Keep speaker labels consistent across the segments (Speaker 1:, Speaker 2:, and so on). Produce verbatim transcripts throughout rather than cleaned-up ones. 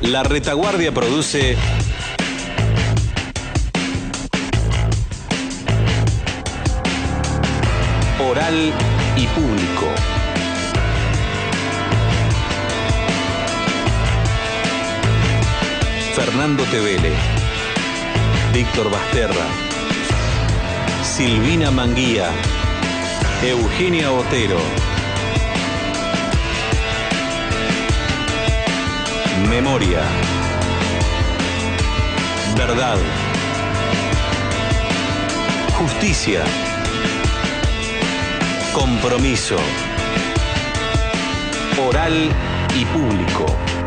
Speaker 1: La Retaguardia produce Oral y Público. Fernando Tevele, Víctor Basterra, Silvina Manguía, Eugenia Otero. Memoria. Verdad. Justicia. Compromiso. Oral y público.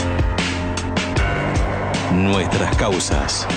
Speaker 1: Nuestras causas.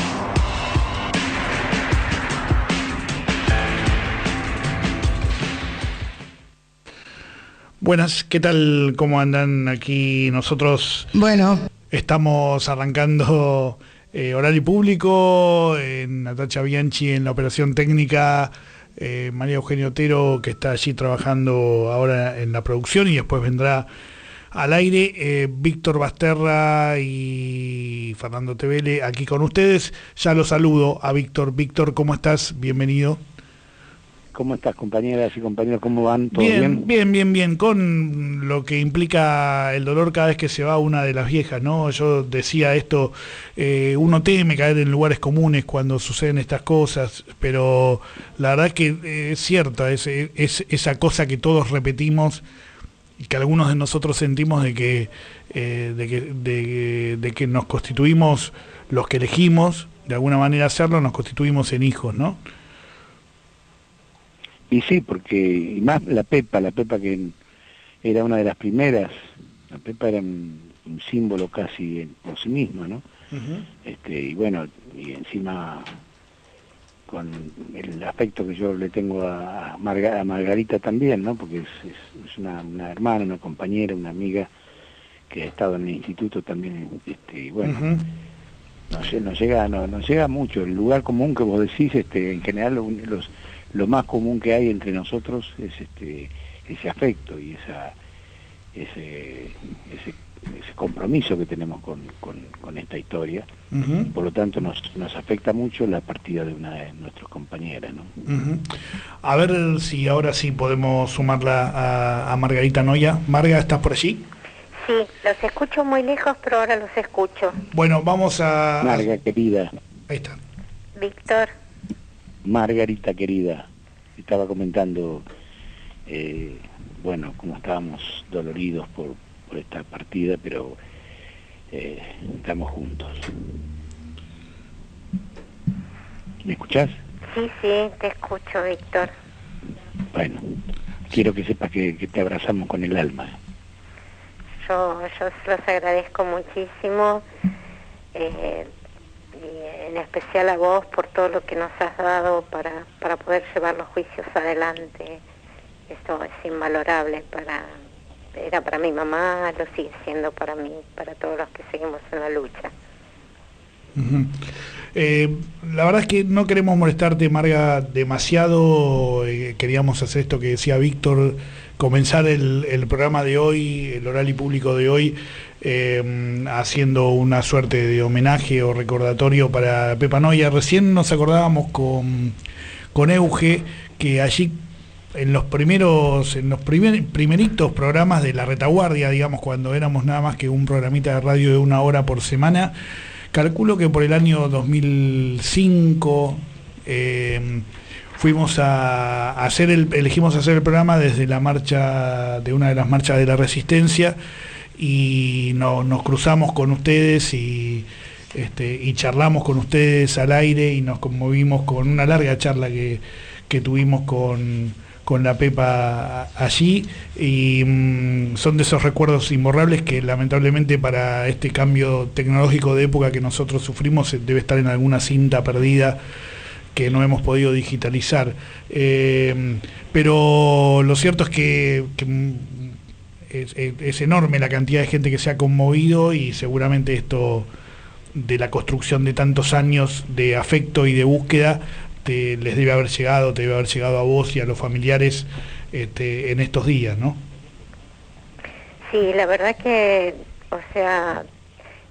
Speaker 2: Buenas, ¿qué tal? ¿Cómo andan aquí? Nosotros
Speaker 3: Bueno,
Speaker 2: estamos arrancando eh, Oral y Público, eh, Natacha Bianchi en la operación técnica, eh, María Eugenia Otero, que está allí trabajando ahora en la producción y después vendrá al aire, eh, Víctor Basterra y Fernando Tevele aquí con ustedes. Ya los saludo a Víctor. Víctor, ¿cómo estás? Bienvenido.
Speaker 4: ¿Cómo estás, compañeras y compañeros? ¿Cómo van? ¿Todo
Speaker 2: Bien,
Speaker 4: bien?
Speaker 2: bien, bien, bien, con lo que implica el dolor cada vez que se va una de las viejas, ¿no? Yo decía esto, eh, uno teme caer en lugares comunes cuando suceden estas cosas, pero la verdad es que eh, es cierta, es, es esa cosa que todos repetimos y que algunos de nosotros sentimos de que, eh, de que, de, de que nos constituimos, los que elegimos de alguna manera hacerlo, nos constituimos en hijos, ¿no?
Speaker 4: Y sí, porque y más la Pepa, la Pepa que era una de las primeras, la Pepa era un, un símbolo casi en, por sí misma, ¿no?
Speaker 2: Uh-huh.
Speaker 4: Este, y bueno, y encima con el afecto que yo le tengo a, Marga, a Margarita también, ¿no? Porque es, es, es una, una hermana, una compañera, una amiga que ha estado en el instituto también, este, y bueno,
Speaker 2: Uh-huh.
Speaker 4: nos, nos llega, nos, nos llega mucho, el lugar común que vos decís, este, en general los, los lo más común que hay entre nosotros es este ese afecto y esa ese ese, ese compromiso que tenemos con, con, con esta historia.
Speaker 2: Uh-huh.
Speaker 4: Por lo tanto nos, nos afecta mucho la partida de una de nuestras compañeras, ¿no?
Speaker 2: Uh-huh. A ver si ahora sí podemos sumarla a, a Margarita Noya. Marga, ¿estás por allí?
Speaker 5: Sí, los escucho muy lejos, pero ahora los escucho.
Speaker 2: Bueno, vamos a...
Speaker 4: Marga, querida.
Speaker 2: Ahí está.
Speaker 5: Víctor.
Speaker 4: Margarita querida, estaba comentando, eh, bueno, cómo estábamos doloridos por, por esta partida, pero eh, estamos juntos. ¿Me escuchás?
Speaker 5: Sí, sí, te escucho, Víctor.
Speaker 4: Bueno, quiero que sepas que, que te abrazamos con el alma.
Speaker 5: Yo, yo se los agradezco muchísimo. Eh, y en especial a vos por todo lo que nos has dado para, para poder llevar los juicios adelante. Esto es invalorable para, era para mi mamá, lo sigue siendo para mí, para todos los que seguimos en la lucha.
Speaker 2: Uh-huh. Eh, la verdad es que no queremos molestarte, Marga, demasiado. Eh, queríamos hacer esto que decía Víctor, comenzar el, el programa de hoy, el Oral y Público de hoy, Eh, haciendo una suerte de homenaje o recordatorio para Pepa Noya. Recién nos acordábamos con, con Euge que allí en los primeros, en los primer, primeritos programas de La Retaguardia, digamos, cuando éramos nada más que un programita de radio de una hora por semana, calculo que por el año dos mil cinco eh, fuimos a, a hacer el, elegimos hacer el programa desde la marcha, de una de las marchas de la Resistencia, y no, nos cruzamos con ustedes y, este, y charlamos con ustedes al aire y nos conmovimos con una larga charla que, que tuvimos con, con la Pepa allí, y mmm, son de esos recuerdos imborrables que lamentablemente para este cambio tecnológico de época que nosotros sufrimos debe estar en alguna cinta perdida que no hemos podido digitalizar. Eh, pero lo cierto es que, que Es, es, es enorme la cantidad de gente que se ha conmovido, y seguramente esto de la construcción de tantos años de afecto y de búsqueda te, les debe haber llegado, te debe haber llegado a vos y a los familiares este, en estos días, ¿no?
Speaker 5: Sí, la verdad que, o sea,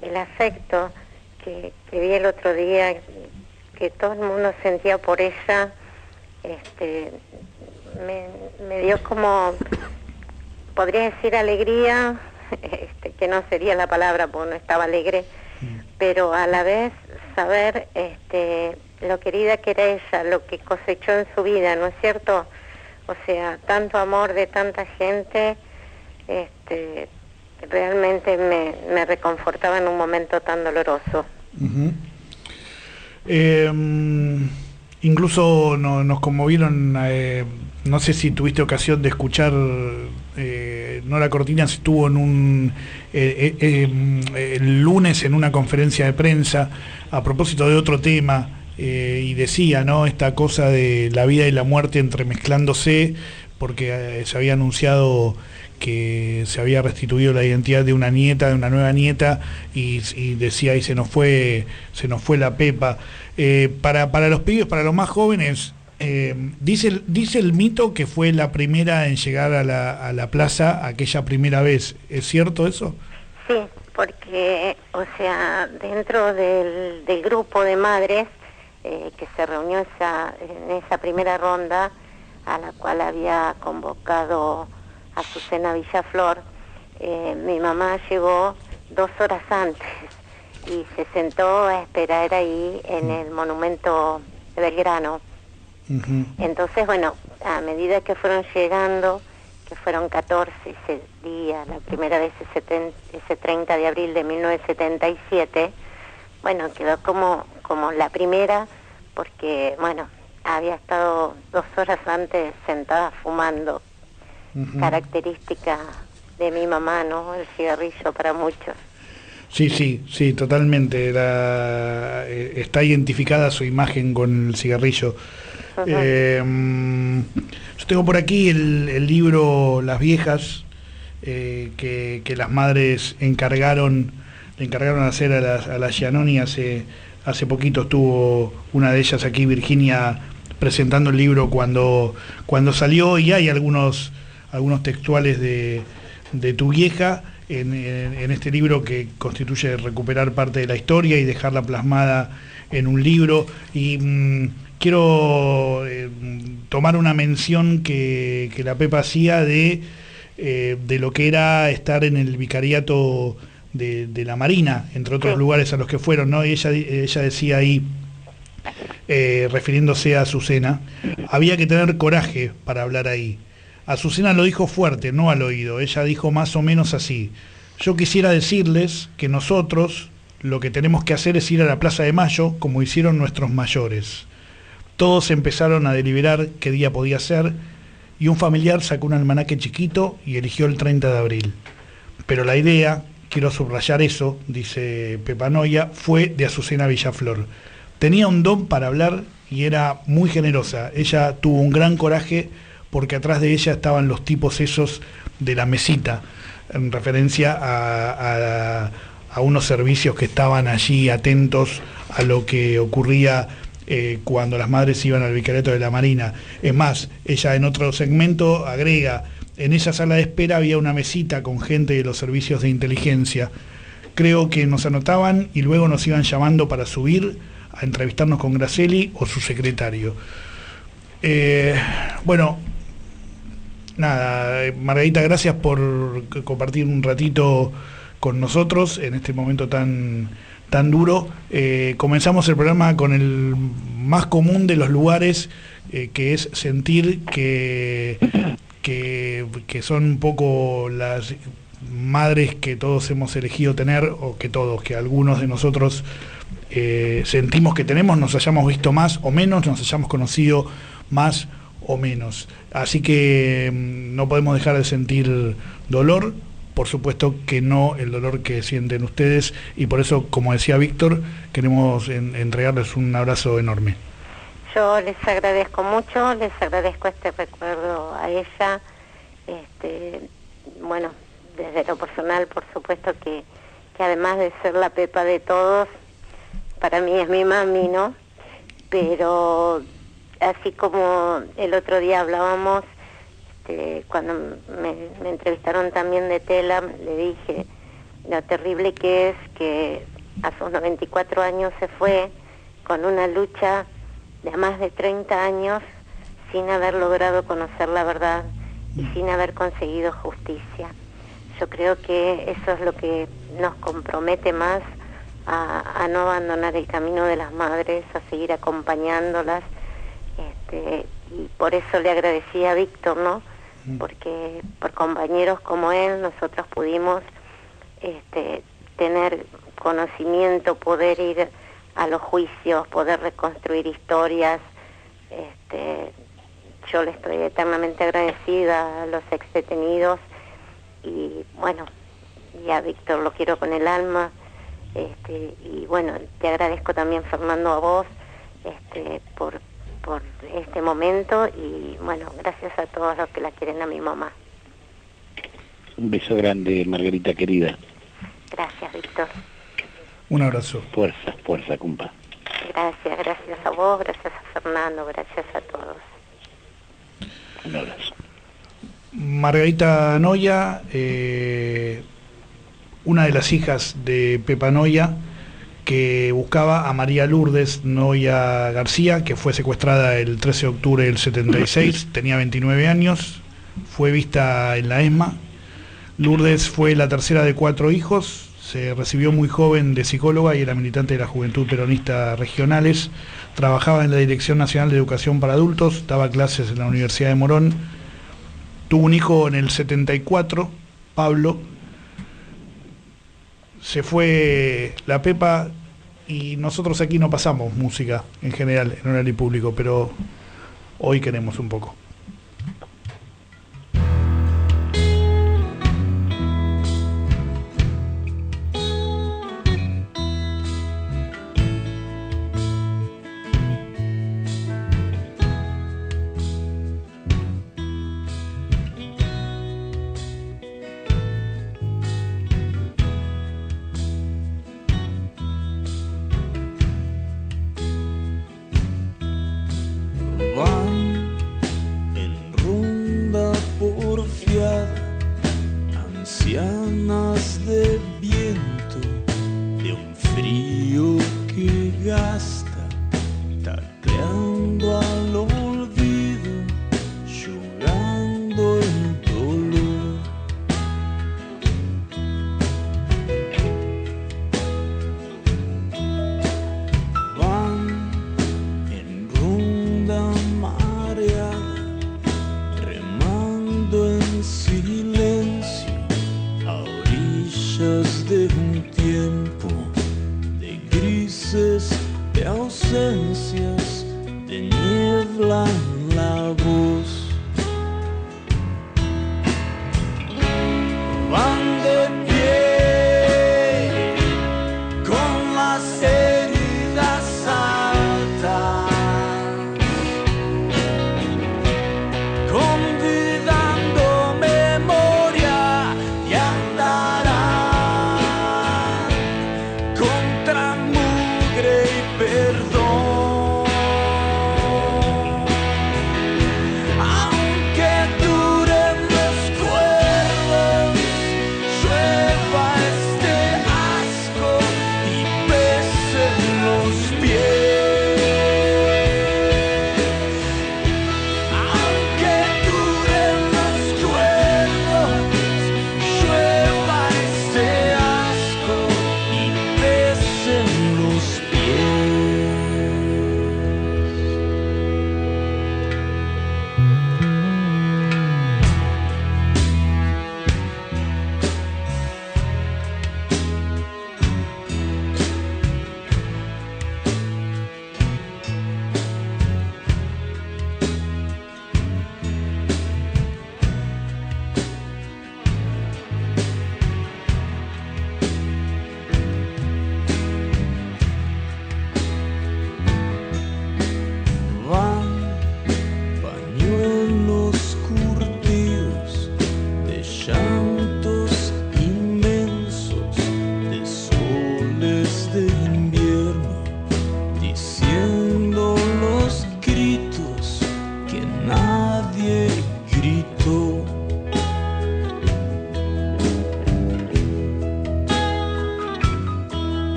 Speaker 5: el afecto que, que vi el otro día, que todo el mundo sentía por ella, este, me, me dio como, podría decir alegría, este, que no sería la palabra porque no estaba alegre, pero a la vez saber este, lo querida que era ella, lo que cosechó en su vida, ¿no es cierto? O sea, tanto amor de tanta gente, este, realmente me, me reconfortaba en un momento tan doloroso.
Speaker 2: Uh-huh. eh, incluso no, nos conmovieron, eh, no sé si tuviste ocasión de escuchar, eh, Nora Cortiñas estuvo en un eh, eh, eh, el lunes en una conferencia de prensa a propósito de otro tema, eh, y decía, ¿no?, esta cosa de la vida y la muerte entremezclándose, porque eh, se había anunciado que se había restituido la identidad de una nieta, de una nueva nieta, y, y decía, y se nos fue, se nos fue la Pepa. Eh, para, para los pibes, para los más jóvenes, eh, dice, dice el mito que fue la primera en llegar a la, a la plaza aquella primera vez. ¿Es cierto eso?
Speaker 5: Sí, porque, o sea, dentro del, del grupo de madres eh, que se reunió esa, en esa primera ronda, a la cual había convocado Azucena Villaflor, eh, mi mamá llegó dos horas antes y se sentó a esperar ahí en el monumento de Belgrano. Uh-huh. Entonces, bueno, a medida que fueron llegando, que fueron catorce ese día, la primera vez ese, ese treinta de abril de mil novecientos setenta y siete, bueno, quedó como, como la primera, porque, bueno, había estado dos horas antes sentada fumando. Uh-huh. Característica de mi mamá, ¿no? El cigarrillo para muchos.
Speaker 2: Sí, sí, sí, totalmente. La, eh, está identificada su imagen con el cigarrillo. Uh-huh. eh, yo tengo por aquí el, el libro Las Viejas, eh, que, que las madres encargaron, le encargaron hacer a la, a la Giannoni. Hace, hace poquito estuvo una de ellas aquí, Virginia, presentando el libro cuando, cuando salió, y hay algunos... algunos textuales de, de tu vieja en, en, en este libro, que constituye recuperar parte de la historia y dejarla plasmada en un libro. Y mmm, quiero eh, tomar una mención que, que la Pepa hacía de, eh, de lo que era estar en el vicariato de, de la Marina, entre otros lugares a los que fueron, ¿no? Y ella, ella decía ahí, eh, refiriéndose a Azucena, había que tener coraje para hablar ahí. Azucena lo dijo fuerte, no al oído. Ella dijo más o menos así: yo quisiera decirles que nosotros lo que tenemos que hacer es ir a la Plaza de Mayo, como hicieron nuestros mayores. Todos empezaron a deliberar qué día podía ser, y un familiar sacó un almanaque chiquito y eligió el treinta de abril. Pero la idea, quiero subrayar eso, dice Pepa Noia, fue de Azucena Villaflor. Tenía un don para hablar y era muy generosa. Ella tuvo un gran coraje, porque atrás de ella estaban los tipos esos de la mesita, en referencia a, a, a unos servicios que estaban allí atentos a lo que ocurría eh, cuando las madres iban al vicariato de la Marina. Es más, ella en otro segmento agrega: en esa sala de espera había una mesita con gente de los servicios de inteligencia. Creo que nos anotaban y luego nos iban llamando para subir a entrevistarnos con Gracelli o su secretario. Eh, bueno... Nada, Margarita, gracias por compartir un ratito con nosotros en este momento tan, tan duro. Eh, comenzamos el programa con el más común de los lugares, eh, que es sentir que, que, que son un poco las madres que todos hemos elegido tener, o que todos, que algunos de nosotros eh, sentimos que tenemos, nos hayamos visto más o menos, nos hayamos conocido más o menos. Así que no podemos dejar de sentir dolor, por supuesto que no el dolor que sienten ustedes, y por eso, como decía Víctor, queremos en, entregarles un abrazo enorme.
Speaker 5: Yo les agradezco mucho, les agradezco este recuerdo a ella. Este, bueno, desde lo personal, por supuesto que, que además de ser la Pepa de todos, para mí es mi mami, ¿no? Pero así como el otro día hablábamos, este, cuando me, me entrevistaron también de Tela, le dije, lo terrible que es que a sus noventa y cuatro años se fue con una lucha de más de treinta años sin haber logrado conocer la verdad y sin haber conseguido justicia. Yo creo que eso es lo que nos compromete más a, a no abandonar el camino de las madres, a seguir acompañándolas, este, y por eso le agradecí a Víctor, ¿no? Porque por compañeros como él nosotros pudimos este, tener conocimiento, poder ir a los juicios, poder reconstruir historias. Este, yo le estoy eternamente agradecida a los ex detenidos y bueno, y a Víctor lo quiero con el alma, este, y bueno, te agradezco también, Fernando, a vos este, por, por este momento y bueno, gracias a todos los que la quieren a mi mamá.
Speaker 4: Un beso grande, Margarita querida.
Speaker 5: Gracias, Víctor.
Speaker 2: Un abrazo.
Speaker 4: Fuerza, fuerza, compa.
Speaker 5: Gracias, gracias a vos, gracias a Fernando, gracias a todos.
Speaker 4: Un abrazo.
Speaker 2: Margarita Noya, eh, una de las hijas de Pepa Noya, que buscaba a María Lourdes Noya García, que fue secuestrada el trece de octubre del setenta y seis, tenía veintinueve años, fue vista en la ESMA. Lourdes fue la tercera de cuatro hijos, se recibió muy joven de psicóloga y era militante de la Juventud Peronista Regionales, trabajaba en la Dirección Nacional de Educación para Adultos, daba clases en la Universidad de Morón, tuvo un hijo en el setenta y cuatro, Pablo. Se fue la Pepa y nosotros aquí no pasamos música en general en horario público, pero hoy queremos un poco.
Speaker 3: Ancianas de viento, de un frío que gasta, tacleando al olvido, llorando el dolor. Van en ronda mareada, remando en silencio a orillas de un tiempo de grises, de ausencias, de niebla en la voz. Van de pie con las heridas altas, convidando memoria y andarán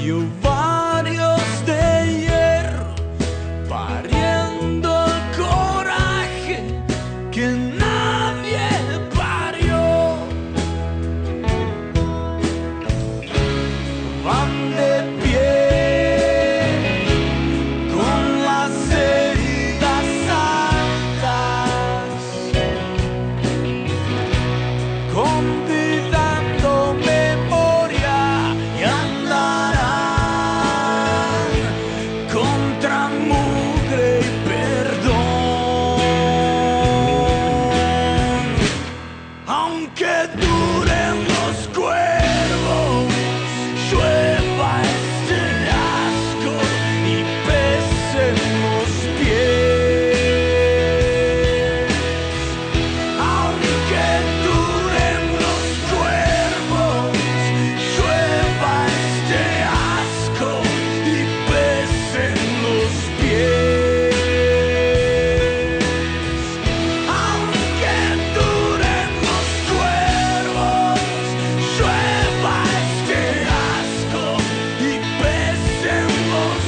Speaker 3: y ovarios de hierro, pariendo el coraje que nadie parió. Van de pie con las heridas altas, convidando memoria, y andarán contra mugre y perdón. Aunque duren los cuervos, llueva este asco y pesen los pies. Aunque duren los cuervos, llueva este asco y pesen los pies. Aunque duren los cuervos, llueva este asco y pesen los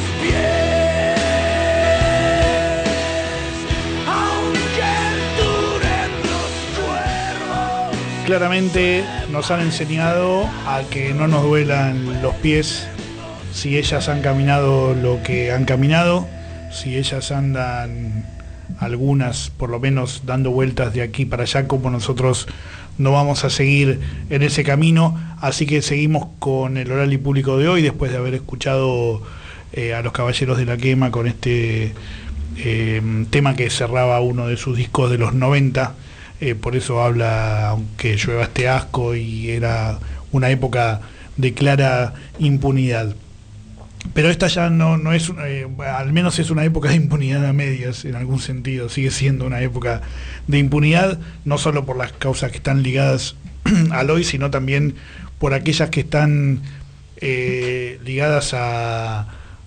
Speaker 3: pies. Aunque duren los cuervos.
Speaker 2: Claramente nos han enseñado a que no nos duelan los pies si ellas han caminado lo que han caminado, si ellas andan, algunas por lo menos, dando vueltas de aquí para allá, como nosotros no vamos a seguir en ese camino. Así que seguimos con el oral y público de hoy, después de haber escuchado eh, a los Caballeros de la Quema con este eh, tema que cerraba uno de sus discos de los noventa. Eh, por eso habla, aunque llueva este asco, y era una época de clara impunidad. Pero esta ya no, no es, eh, al menos es una época de impunidad a medias, en algún sentido. Sigue siendo una época de impunidad, no solo por las causas que están ligadas al hoy, sino también por aquellas que están eh, ligadas a,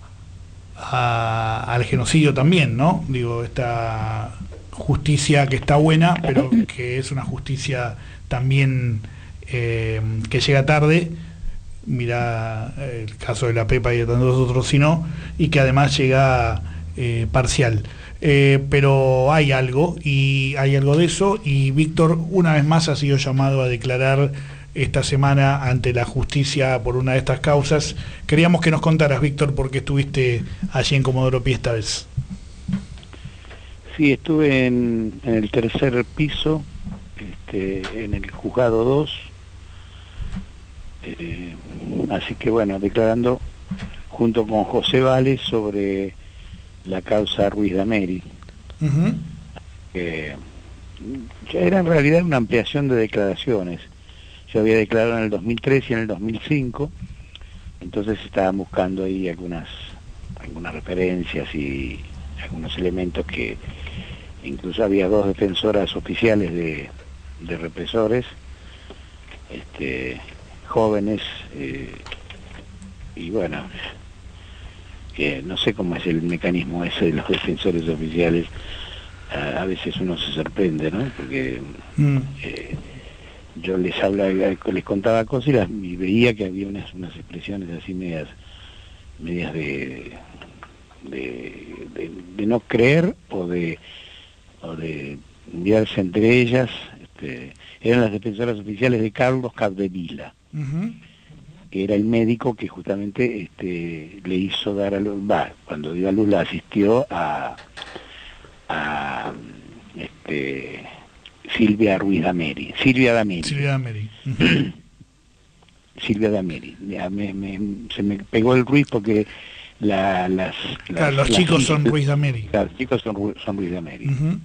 Speaker 2: a, al genocidio también, ¿no? Digo, esta justicia que está buena, pero que es una justicia también eh, que llega tarde. Mira el caso de la Pepa y de tantos otros, sino, y que además llega eh, parcial. Eh, pero hay algo, y hay algo de eso, y Víctor una vez más ha sido llamado a declarar esta semana ante la justicia por una de estas causas. Queríamos que nos contaras, Víctor, por qué estuviste allí en Comodoro Pi esta vez.
Speaker 4: Sí, estuve en, en el tercer piso, este, en el juzgado dos, eh, así que bueno, declarando junto con José Vales sobre la causa Ruiz Dameri.
Speaker 2: Uh-huh.
Speaker 4: eh, ya era en realidad una ampliación de declaraciones. Yo había declarado en el dos mil tres y en el dos mil cinco, entonces estaban buscando ahí algunas, algunas referencias y algunos elementos que incluso había dos defensoras oficiales de, de represores, este, jóvenes, eh, y bueno, eh, no sé cómo es el mecanismo ese de los defensores oficiales. A, a veces uno se sorprende, ¿no? Porque
Speaker 2: Mm.
Speaker 4: eh, yo les hablaba, les contaba cosas y, las, y veía que había unas, unas expresiones así medias, medias de, de, de, de no creer o de, o de enviarse entre ellas. Este, eran las defensoras oficiales de Carlos Capdevila,
Speaker 2: Uh-huh.
Speaker 4: que era el médico que justamente este, le hizo dar a luz, va, cuando dio a luz la asistió a, a este, Silvia Ruiz Dameri, Silvia Dameri.
Speaker 2: Silvia Dameri. Uh-huh.
Speaker 4: Silvia Dameri. Ya me, me, se me pegó el Ruiz porque la, las, las...
Speaker 2: Claro, los
Speaker 4: las
Speaker 2: chicos son
Speaker 4: hijas-
Speaker 2: Ruiz Dameri.
Speaker 4: Claro, los chicos son, Ru- son Ruiz Dameri.
Speaker 2: Uh-huh.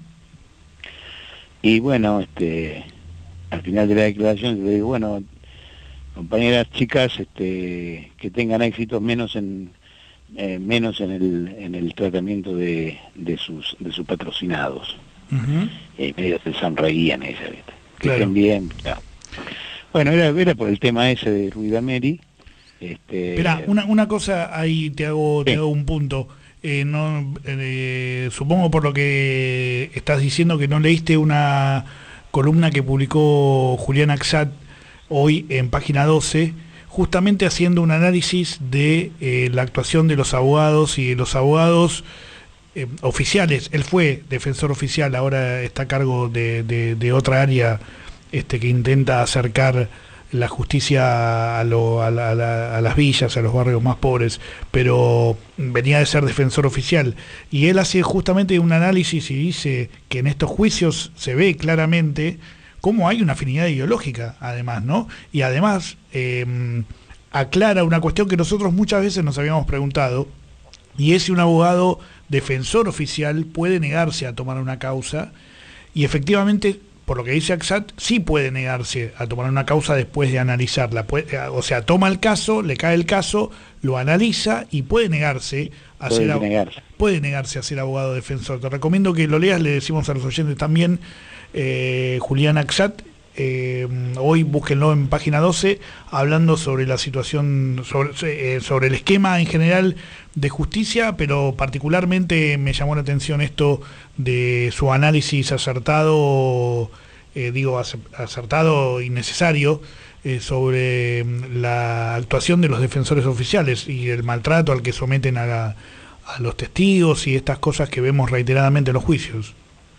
Speaker 4: Y bueno, este, al final de la declaración le digo, bueno, compañeras chicas, este, que tengan éxitos menos en eh, menos en el en el tratamiento de, de sus de sus patrocinados.
Speaker 2: Uh-huh.
Speaker 4: Y medio se sonreían ellas, ¿viste? Que
Speaker 2: Claro.
Speaker 4: estén bien, claro. Bueno, era, era por el tema ese de Ruiz Dameri. Este,
Speaker 2: Esperá, una, una cosa ahí te hago, te
Speaker 4: Sí.
Speaker 2: hago un punto. Eh, no, eh, supongo por lo que estás diciendo que no leíste una columna que publicó Julián Axat hoy en Página doce, justamente haciendo un análisis de eh, la actuación de los abogados y de los abogados eh, oficiales. Él fue defensor oficial, ahora está a cargo de, de, de otra área este, que intenta acercar la justicia a, lo, a, la, a, la, a las villas, a los barrios más pobres, pero venía de ser defensor oficial. Y él hace justamente un análisis y dice que en estos juicios se ve claramente cómo hay una afinidad ideológica, además, ¿no? Y además eh, aclara una cuestión que nosotros muchas veces nos habíamos preguntado, y es si un abogado defensor oficial puede negarse a tomar una causa, y efectivamente, por lo que dice Acsat, sí puede negarse a tomar una causa después de analizarla. Puede, o sea, toma el caso, le cae el caso, lo analiza y puede negarse a
Speaker 4: Puede
Speaker 2: ser
Speaker 4: negarse.
Speaker 2: puede negarse a ser abogado defensor. Te recomiendo que lo leas, le decimos a los oyentes también, eh, Julián Acsat, eh, hoy búsquenlo en página doce, hablando sobre la situación, sobre, eh, sobre el esquema en general de justicia, pero particularmente me llamó la atención esto de su análisis acertado, eh, digo acertado y necesario, eh, sobre la actuación de los defensores oficiales y el maltrato al que someten a, la, a los testigos y estas cosas que vemos reiteradamente en los juicios.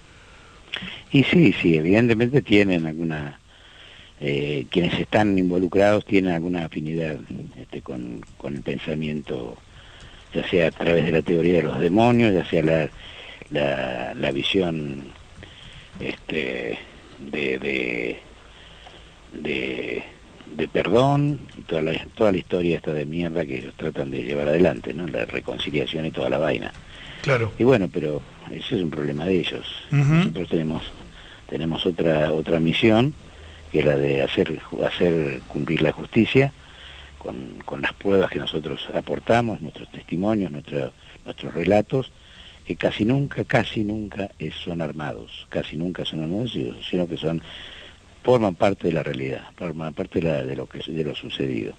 Speaker 4: Y sí, sí, evidentemente tienen alguna, eh, quienes están involucrados tienen alguna afinidad este, con, con el pensamiento, ya sea a través de la teoría de los demonios, ya sea la, la, la visión este, de, de, de, de perdón, y toda la, toda la historia esta de mierda que ellos tratan de llevar adelante, ¿no? La reconciliación y toda la vaina.
Speaker 2: Claro.
Speaker 4: Y bueno, pero ese es un problema de ellos.
Speaker 2: Uh-huh.
Speaker 4: Nosotros tenemos tenemos otra otra misión, que es la de hacer hacer cumplir la justicia con, con las pruebas que nosotros aportamos, nuestros testimonios, nuestro, nuestros relatos, que casi nunca, casi nunca es, son armados, casi nunca son armados, sino que son forman parte de la realidad, forman parte de, la, de lo que de lo sucedido.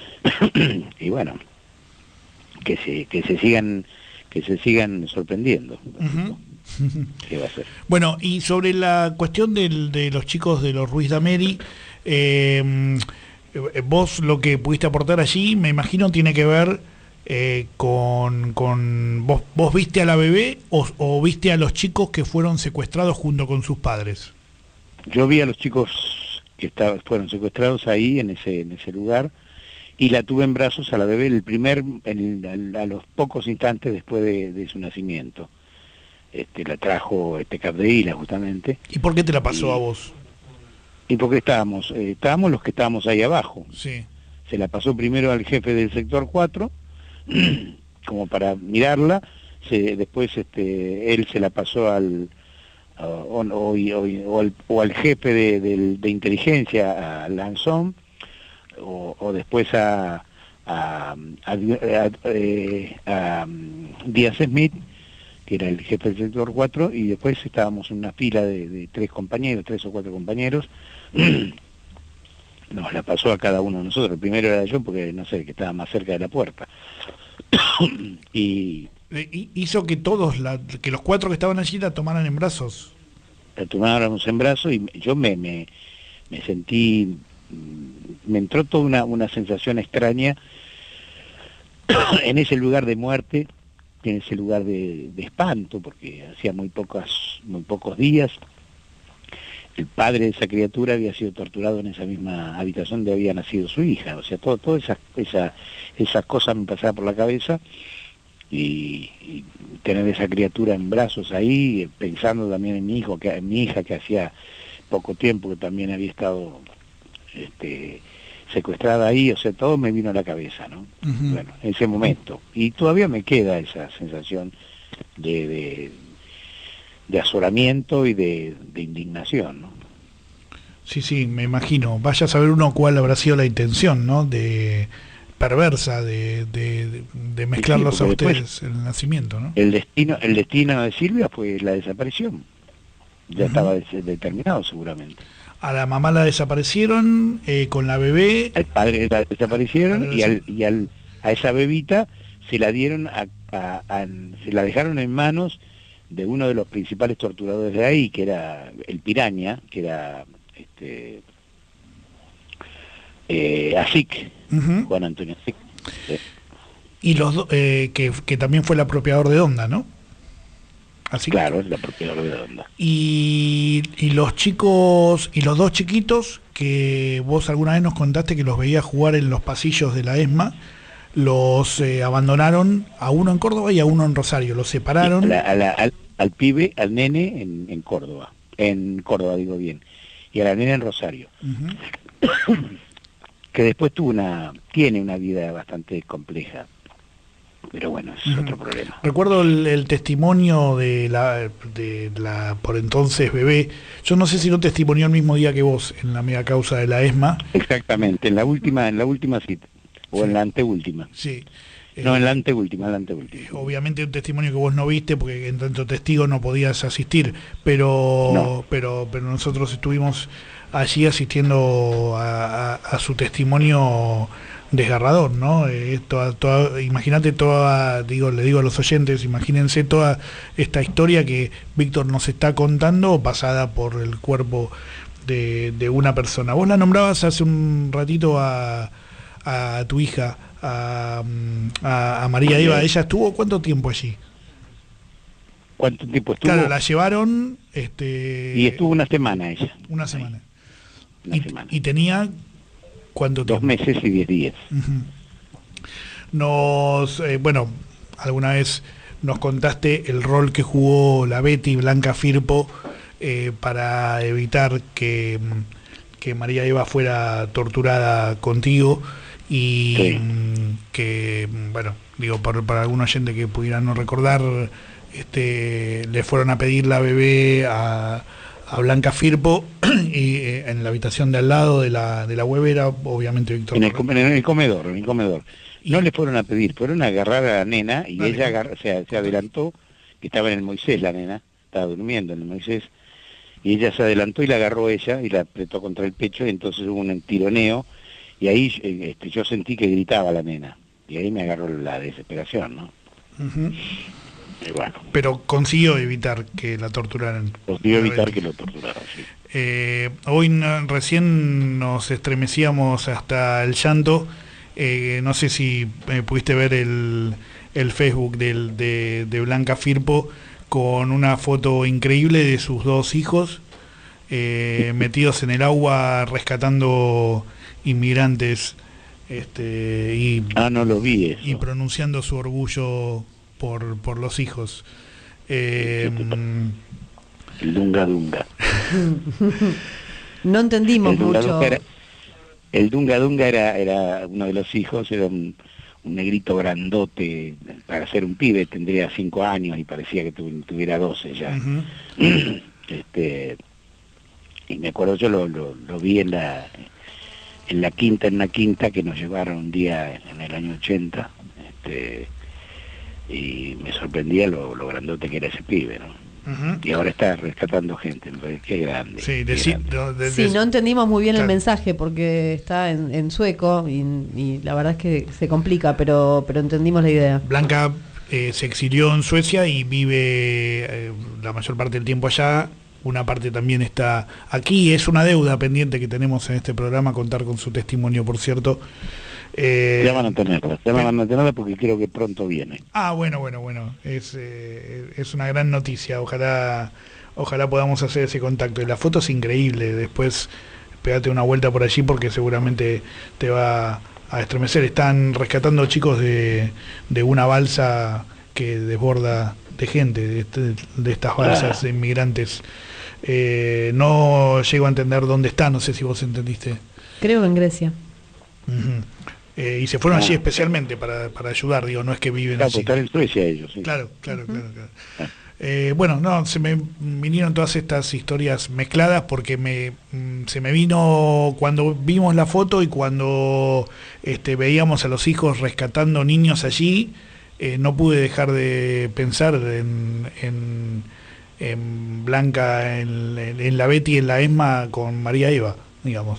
Speaker 4: Y bueno, que se que se sigan que se sigan sorprendiendo.
Speaker 2: Uh-huh.
Speaker 4: ¿Qué va a ser?
Speaker 2: Bueno, y sobre la cuestión del, de los chicos de los Ruiz Dameri, eh, vos lo que pudiste aportar allí, me imagino, tiene que ver eh, con, con vos, vos viste a la bebé o, o viste a los chicos que fueron secuestrados junto con sus padres.
Speaker 4: Yo vi a los chicos que estaban, fueron secuestrados ahí, en ese, en ese lugar, y la tuve en brazos a la bebé el primer, en, a los pocos instantes después de, de su nacimiento. Este, la trajo este Capdevila justamente.
Speaker 2: ¿Y por qué te la pasó
Speaker 4: y,
Speaker 2: a vos?
Speaker 4: Y porque estábamos, eh, estábamos los que estábamos ahí abajo.
Speaker 2: Sí.
Speaker 4: Se la pasó primero al jefe del sector cuatro, como para mirarla, se, después este, él se la pasó al o, o, o, o, al, o al jefe de, de, de inteligencia, a Lanzón, o, o después a, a, a, a, a, a Díaz Smith, que era el jefe del sector cuatro, y después estábamos en una fila de, de tres compañeros, tres o cuatro compañeros. Nos la pasó a cada uno de nosotros. El primero era yo, porque no sé, que estaba más cerca de la puerta. Y
Speaker 2: hizo que todos, la, que los cuatro que estaban allí la tomaran en brazos.
Speaker 4: La tomáramos en brazos y yo me, me, me sentí, me entró toda una, una sensación extraña en ese lugar de muerte, en ese lugar de, de espanto, porque hacía muy pocas, muy pocos días el padre de esa criatura había sido torturado en esa misma habitación donde había nacido su hija. O sea, todo, todas esas esa, esas cosas me pasaban por la cabeza, y, y tener esa criatura en brazos ahí, pensando también en mi hijo, que en mi hija, que hacía poco tiempo que también había estado este, secuestrada ahí. O sea, todo me vino a la cabeza, ¿no? Uh-huh. Bueno, en ese momento. Y todavía me queda esa sensación de, de, de azoramiento y de, de indignación, ¿no?
Speaker 2: Sí, sí, me imagino. Vaya a saber uno cuál habrá sido la intención, ¿no? De perversa de, de, de mezclarlos sí, a ustedes el nacimiento, ¿no?
Speaker 4: El destino, el destino de Silvia fue la desaparición. Ya uh-huh. estaba determinado seguramente.
Speaker 2: A la mamá la desaparecieron eh, con la bebé.
Speaker 4: Al padre la desaparecieron y, al, y al, a esa bebita se la dieron a, a, a, se la dejaron en manos de uno de los principales torturadores de ahí, que era el Piraña, que era este eh, Asic,
Speaker 2: Ujú.
Speaker 4: Juan Antonio Asic. Sí.
Speaker 2: Y los do- eh, que, que también fue el apropiador de Onda, ¿no? Así.
Speaker 4: Claro, es la propiedad de Onda.
Speaker 2: Y, y los chicos, y los dos chiquitos que vos alguna vez nos contaste que los veías jugar en los pasillos de la ESMA, los eh, abandonaron a uno en Córdoba y a uno en Rosario, los separaron.
Speaker 4: A la- a la- al, al pibe, al nene en, en Córdoba, en Córdoba digo bien, y a la nena en Rosario,
Speaker 2: Ujú.
Speaker 4: que después tuvo una, tiene una vida bastante compleja, pero bueno, es
Speaker 2: Ujú.
Speaker 4: otro problema.
Speaker 2: Recuerdo el, el testimonio de la, de la por entonces bebé. Yo no sé si lo testimonió el mismo día que vos en la mega causa de la ESMA.
Speaker 4: Exactamente, en la última, en la última cita, o en la anteúltima.
Speaker 2: Sí.
Speaker 4: No,
Speaker 2: Eh,
Speaker 4: en la anteúltima, en la anteúltima.
Speaker 2: Obviamente un testimonio que vos no viste porque en tanto testigo no podías asistir, pero
Speaker 4: No.
Speaker 2: pero pero nosotros estuvimos allí asistiendo a, a- a su testimonio desgarrador, ¿no? Eh, toda- toda- imagínate toda, digo, le digo a los oyentes, imagínense toda esta historia que Víctor nos está contando pasada por el cuerpo de, de una persona. Vos la nombrabas hace un ratito a, a tu hija, a, a, a María Eva. ¿Ella estuvo cuánto tiempo allí?
Speaker 4: ¿Cuánto tiempo estuvo?
Speaker 2: Claro, la llevaron este,
Speaker 4: Y estuvo una semana ella.
Speaker 2: una semana.
Speaker 4: Una
Speaker 2: Y,
Speaker 4: semana.
Speaker 2: y tenía cuánto
Speaker 4: Dos
Speaker 2: tiempo.
Speaker 4: meses y diez días.
Speaker 2: Ujú. Nos, eh, bueno, alguna vez nos contaste el rol que jugó la Betty Blanca Firpo eh, para evitar que, mm, que María Eva fuera torturada contigo y
Speaker 4: Sí.
Speaker 2: mm, que, mm, bueno, digo, para, para algún oyente que pudiera no recordar, este, le fueron a pedir la bebé a, a Blanca Firpo y eh, en la habitación de al lado de la, de la huevera, obviamente Víctor.
Speaker 4: En el,
Speaker 2: Correa.
Speaker 4: com- en el comedor, en el comedor. No le fueron a pedir, fueron a agarrar a la nena y
Speaker 2: Vale.
Speaker 4: ella agar- se, se adelantó, que estaba en el Moisés la nena, estaba durmiendo en el Moisés, y ella se adelantó y la agarró ella y la apretó contra el pecho y entonces hubo un tironeo y ahí eh, este, yo sentí que gritaba la nena y ahí me agarró la desesperación, ¿no?
Speaker 2: Ujú.
Speaker 4: Y bueno,
Speaker 2: Pero consiguió evitar que la torturaran.
Speaker 4: consiguió evitar que lo torturaran, sí.
Speaker 2: Eh, hoy no- recién nos estremecíamos hasta el llanto. Eh, no sé si eh, pudiste ver el, el Facebook del, de, de Blanca Firpo con una foto increíble de sus dos hijos eh, metidos en el agua rescatando inmigrantes este, y,
Speaker 4: Ah, no lo vi eso.
Speaker 2: y pronunciando su orgullo por, por los hijos. Eh,
Speaker 4: El Dunga Dunga.
Speaker 6: No entendimos
Speaker 4: El Dunga
Speaker 6: mucho.
Speaker 4: Dunga era, el Dunga Dunga era, era uno de los hijos, era un, un negrito grandote, para ser un pibe tendría cinco años y parecía que tu- tuviera doce ya.
Speaker 2: ujú.
Speaker 4: este Y me acuerdo, yo lo, lo, lo vi en la en la quinta, en una quinta que nos llevaron un día en el año ochenta, este, y me sorprendía lo, lo grandote que era ese pibe, ¿no?
Speaker 2: Ujú.
Speaker 4: Y ahora está rescatando gente, me parece, qué grande.
Speaker 2: Sí,
Speaker 4: qué
Speaker 2: decí-
Speaker 4: grande.
Speaker 2: no, de-
Speaker 6: Sí,
Speaker 2: de-
Speaker 6: no entendimos muy bien
Speaker 2: Claro.
Speaker 6: el mensaje porque está en, en sueco y, y la verdad es que se complica, pero, pero entendimos la idea.
Speaker 2: Blanca eh, se exilió en Suecia y vive eh, la mayor parte del tiempo allá. Una parte también está aquí. Es una deuda pendiente que tenemos en este programa, contar con su testimonio, por cierto. Eh,
Speaker 4: Ya van a tenerla, ya van a tenerla porque creo que pronto viene.
Speaker 2: ah, bueno, bueno, bueno. Es, eh, es una gran noticia. Ojalá, ojalá podamos hacer ese contacto. Y la foto es increíble. Después pégate una vuelta por allí porque seguramente te va a estremecer. Están rescatando chicos de, de una balsa que desborda de gente, de, este- de estas balsas de inmigrantes. Eh, no llego a entender dónde está, no sé si vos entendiste.
Speaker 6: Creo en Grecia.
Speaker 2: Ujú. Eh, y se fueron allí
Speaker 4: Ah.
Speaker 2: especialmente para, para ayudar, digo, no es que viven
Speaker 4: Claro,
Speaker 2: allí.
Speaker 4: pues están en Suecia ellos, sí.
Speaker 2: Claro, claro, claro, claro. Eh, bueno, no, se me vinieron todas estas historias mezcladas porque me mm, se me vino cuando vimos la foto y cuando este, veíamos a los hijos rescatando niños allí, eh, no pude dejar de pensar en, en, en Blanca, en, en- en la Betty, en la Esma con María Eva, digamos.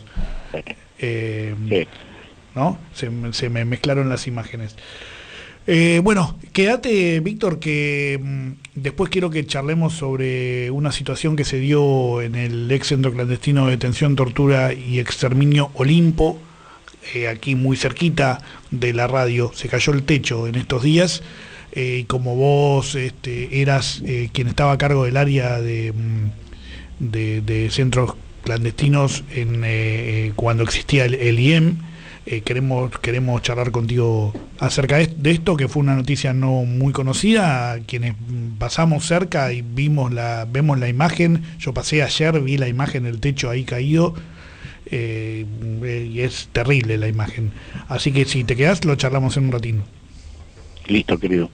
Speaker 2: Eh,
Speaker 4: Sí.
Speaker 2: ¿no? Se, me- se me mezclaron las imágenes. Eh, bueno, quédate, Víctor, que mm, después quiero que charlemos sobre una situación que se dio en el ex centro clandestino de detención, tortura y exterminio Olimpo, eh, aquí muy cerquita de la radio, se cayó el techo en estos días, eh, y como vos este, eras eh, quien estaba a cargo del área de, de, de centros clandestinos en, eh, cuando existía el, el I E M, eh, queremos, queremos charlar contigo acerca de esto, que fue una noticia no muy conocida. Quienes pasamos cerca y vimos la, vemos la imagen, yo pasé ayer, vi la imagen del techo ahí caído, eh, y es terrible la imagen. Así que si te quedás, lo charlamos en un ratito.
Speaker 4: Listo, querido.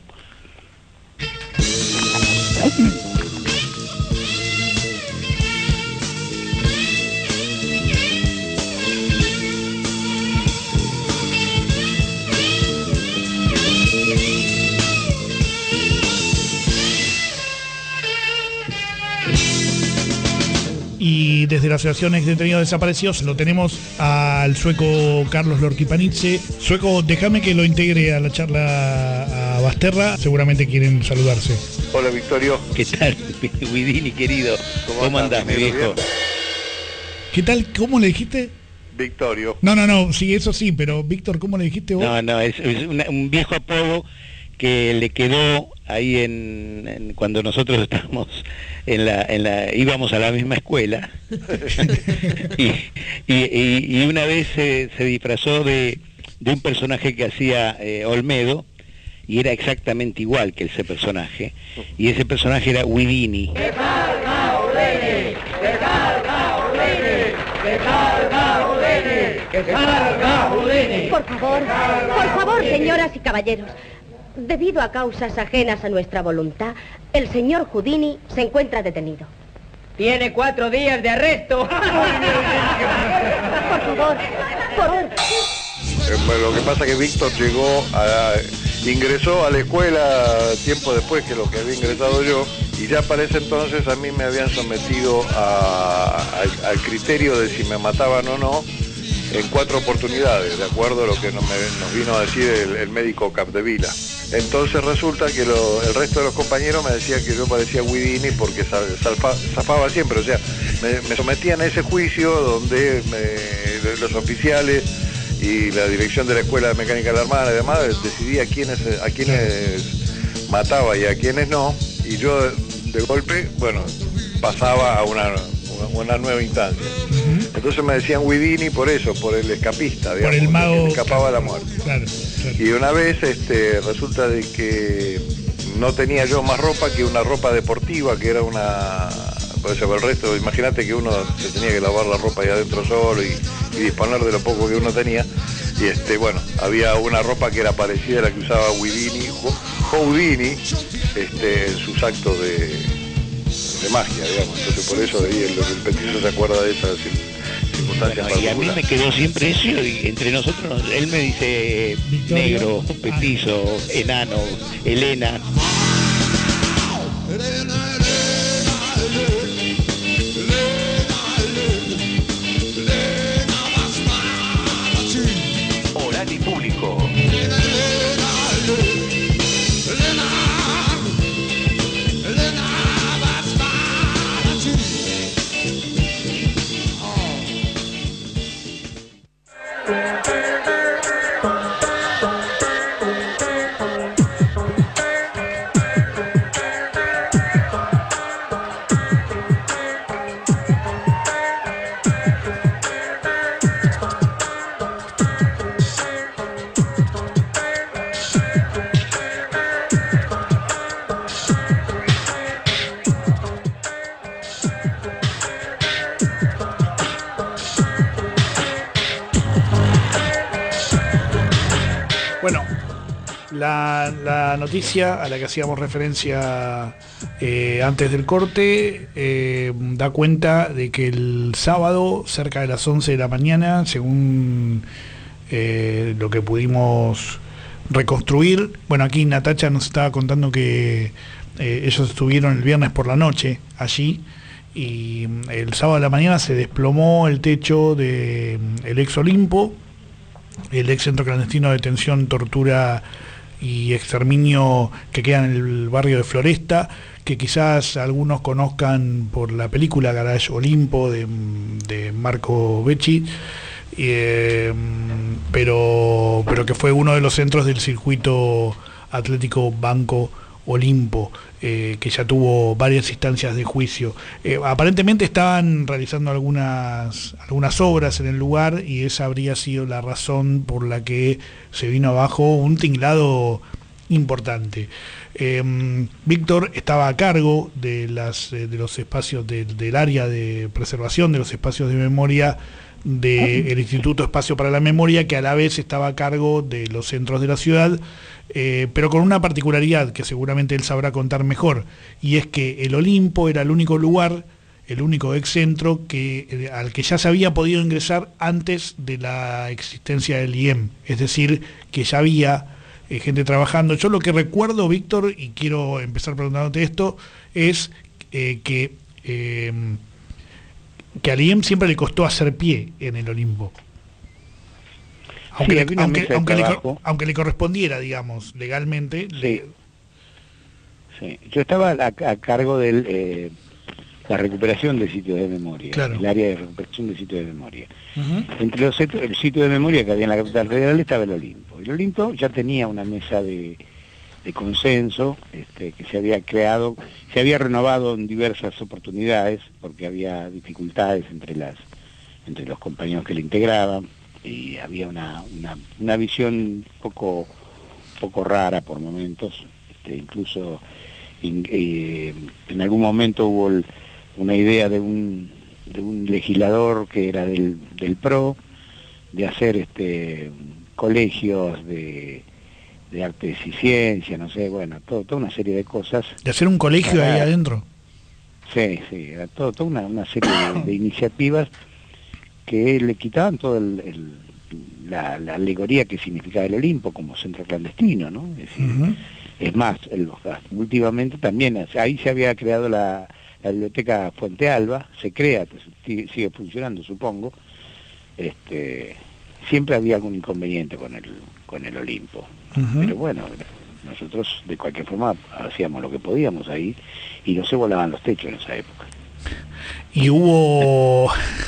Speaker 2: Y desde la Asociación Ex Detenidos Desaparecidos lo tenemos al sueco Carlos Lorquipanidze. Sueco, déjame que lo integre a la charla a Basterra, seguramente quieren saludarse.
Speaker 7: Hola, Victorio.
Speaker 8: ¿Qué tal, Guidini, querido? ¿Cómo, ¿Cómo andás, mi viejo?
Speaker 2: ¿Qué tal? ¿Cómo le dijiste?
Speaker 7: Victorio.
Speaker 2: No, no, no, sí, eso sí, pero Víctor, ¿cómo le dijiste vos?
Speaker 8: No, no, es, es una, un viejo apodo que le quedó ahí en, en cuando nosotros estábamos en la, en la íbamos a la misma escuela y, y, y una vez se, se disfrazó de, de un personaje que hacía eh, Olmedo, y era exactamente igual que ese personaje, y ese personaje era Guidini.
Speaker 3: ¡Que salga Udene! ¡Que salga Udene! ¡Que salga Udene! ¡Que salga Udene!
Speaker 9: Por favor, por favor, señoras y caballeros. Debido a causas ajenas a nuestra voluntad, el señor Houdini se encuentra detenido.
Speaker 10: Tiene cuatro días de arresto.
Speaker 9: Por favor, por favor.
Speaker 7: Eh, bueno, lo que pasa es que Víctor llegó a... ingresó a la escuela tiempo después que lo que había ingresado yo, y ya para ese entonces a mí me habían sometido a, a, al criterio de si me mataban o no en cuatro oportunidades, de acuerdo a lo que nos, me, nos vino a decir el, el médico Capdevila. Entonces resulta que lo, el resto de los compañeros me decían que yo parecía Guidini porque zafaba, zafaba siempre, o sea, me, me sometían a ese juicio donde me, los oficiales y la dirección de la Escuela de Mecánica de la Armada y demás decidía a quiénes, a quiénes mataba y a quiénes no, y yo de golpe, bueno, pasaba a una, una, una nueva instancia. Uh-huh. Entonces me decían Guidini por eso, por el escapista, digamos,
Speaker 2: por el mago
Speaker 7: que escapaba a la muerte.
Speaker 2: Claro, claro.
Speaker 7: Y una vez este, resulta de que no tenía yo más ropa que una ropa deportiva, que era una... Por eso, el resto, imagínate que uno se tenía que lavar la ropa ahí adentro solo y, y disponer de lo poco que uno tenía. Y este, bueno, había una ropa que era parecida a la que usaba Guidini, Houdini, este, en sus actos de, de magia, digamos. Entonces por eso de ahí el, el petiso se acuerda de esas circunstancias.
Speaker 8: Bueno, y a mí me quedó siempre eso, y entre nosotros, él me dice Victoria, negro, petizo, enano, Elena.
Speaker 1: Oral y público.
Speaker 2: Bueno, la, la noticia a la que hacíamos referencia eh, antes del corte eh, da cuenta de que el sábado, cerca de las once de la mañana, según eh, lo que pudimos reconstruir, bueno, aquí Natacha nos estaba contando que eh, ellos estuvieron el viernes por la noche allí, y el sábado de la mañana se desplomó el techo del ex Olimpo, el ex centro clandestino de detención, tortura y exterminio que queda en el barrio de Floresta, que quizás algunos conozcan por la película Garage Olimpo de, de Marco Becci, eh, pero, pero que fue uno de los centros del circuito atlético Banco Olimpo, eh, que ya tuvo varias instancias de juicio. Eh, aparentemente estaban realizando algunas, algunas obras en el lugar y esa habría sido la razón por la que se vino abajo un tinglado importante. Eh, Víctor estaba a cargo de, las, de los espacios de, del área de preservación de los espacios de memoria del Instituto Espacio para la Memoria, que a la vez estaba a cargo de los centros de la ciudad, eh, pero con una particularidad que seguramente él sabrá contar mejor, y es que el Olimpo era el único lugar, el único excentro que, eh, al que ya se había podido ingresar antes de la existencia del I E M, es decir, que ya había eh, gente trabajando. Yo lo que recuerdo, Víctor, y quiero empezar preguntándote esto, es eh, que... Eh, que al I E M siempre le costó hacer pie en el Olimpo. Aunque,
Speaker 4: sí,
Speaker 2: le, aunque, aunque, le, aunque le correspondiera, digamos, legalmente.
Speaker 4: Sí,
Speaker 2: le...
Speaker 4: sí. Yo estaba a, a cargo de eh, la recuperación de sitios de memoria,
Speaker 2: claro.
Speaker 4: El área de recuperación de sitios de memoria. Uh-huh. Entre los el sitio de memoria que había en la capital federal estaba el Olimpo. El Olimpo ya tenía una mesa de... de consenso este, que se había creado, se había renovado en diversas oportunidades porque había dificultades entre las entre los compañeros que le integraban y había una, una, una visión poco poco rara por momentos, este, incluso in, eh, en algún momento hubo el, una idea de un de un legislador que era del, del P R O de hacer este colegios de de artes y ciencias, no sé, bueno, todo, toda una serie de cosas.
Speaker 2: ¿De hacer un colegio para, ahí adentro?
Speaker 4: Sí, sí, era todo, toda una, una serie de, de iniciativas que le quitaban toda el, el, la, la alegoría que significaba el Olimpo como centro clandestino, ¿no? Es decir, uh-huh. Es más, el, últimamente también, ahí se había creado la, la biblioteca Fuente Alba, se crea, pues, sigue, sigue funcionando, supongo. Este, siempre había algún inconveniente con el, con el Olimpo. Uh-huh. Pero bueno, nosotros de cualquier forma hacíamos lo que podíamos ahí y no se volaban los techos en esa época.
Speaker 2: Y hubo,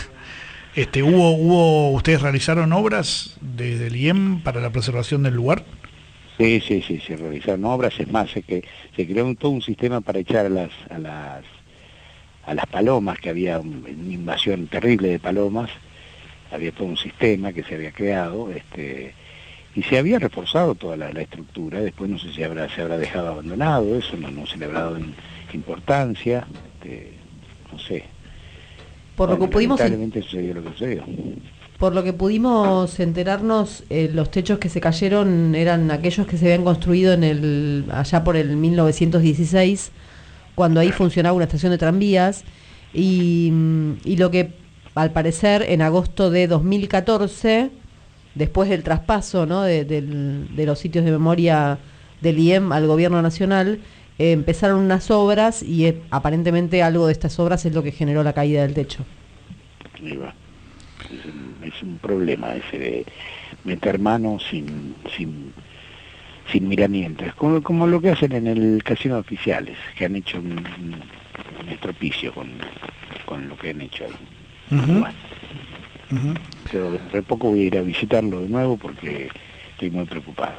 Speaker 2: este, hubo, hubo, ¿ustedes realizaron obras desde el I E M para la preservación del lugar?
Speaker 4: Sí, sí, sí, se realizaron obras, es más, es que se creó un, todo un sistema para echar a las, a las, a las palomas, que había un, una invasión terrible de palomas, había todo un sistema que se había creado, este y se había reforzado toda la, la estructura. Después no sé si habrá, se habrá dejado abandonado, eso no, no se le habrá dado en, importancia, este, no sé.
Speaker 6: Por bueno, lo que pudimos
Speaker 4: sucedió lo que sucedió.
Speaker 6: Por lo que pudimos enterarnos, eh, los techos que se cayeron eran aquellos que se habían construido en el allá por el mil novecientos dieciséis, cuando ahí funcionaba una estación de tranvías, y, y lo que al parecer en agosto de dos mil catorce, después del traspaso, ¿no?, de, de, de los sitios de memoria del I E M al gobierno nacional, eh, empezaron unas obras y eh, aparentemente algo de estas obras es lo que generó la caída del techo.
Speaker 4: Ahí va. Es un, es un problema ese de meter manos sin, sin, sin miramientos, como, como lo que hacen en el casino de oficiales, que han hecho un, un estropicio con, con lo que han hecho ahí. Uh-huh. Bueno. Uh-huh. Pero de poco voy a ir a visitarlo de nuevo porque estoy muy preocupado.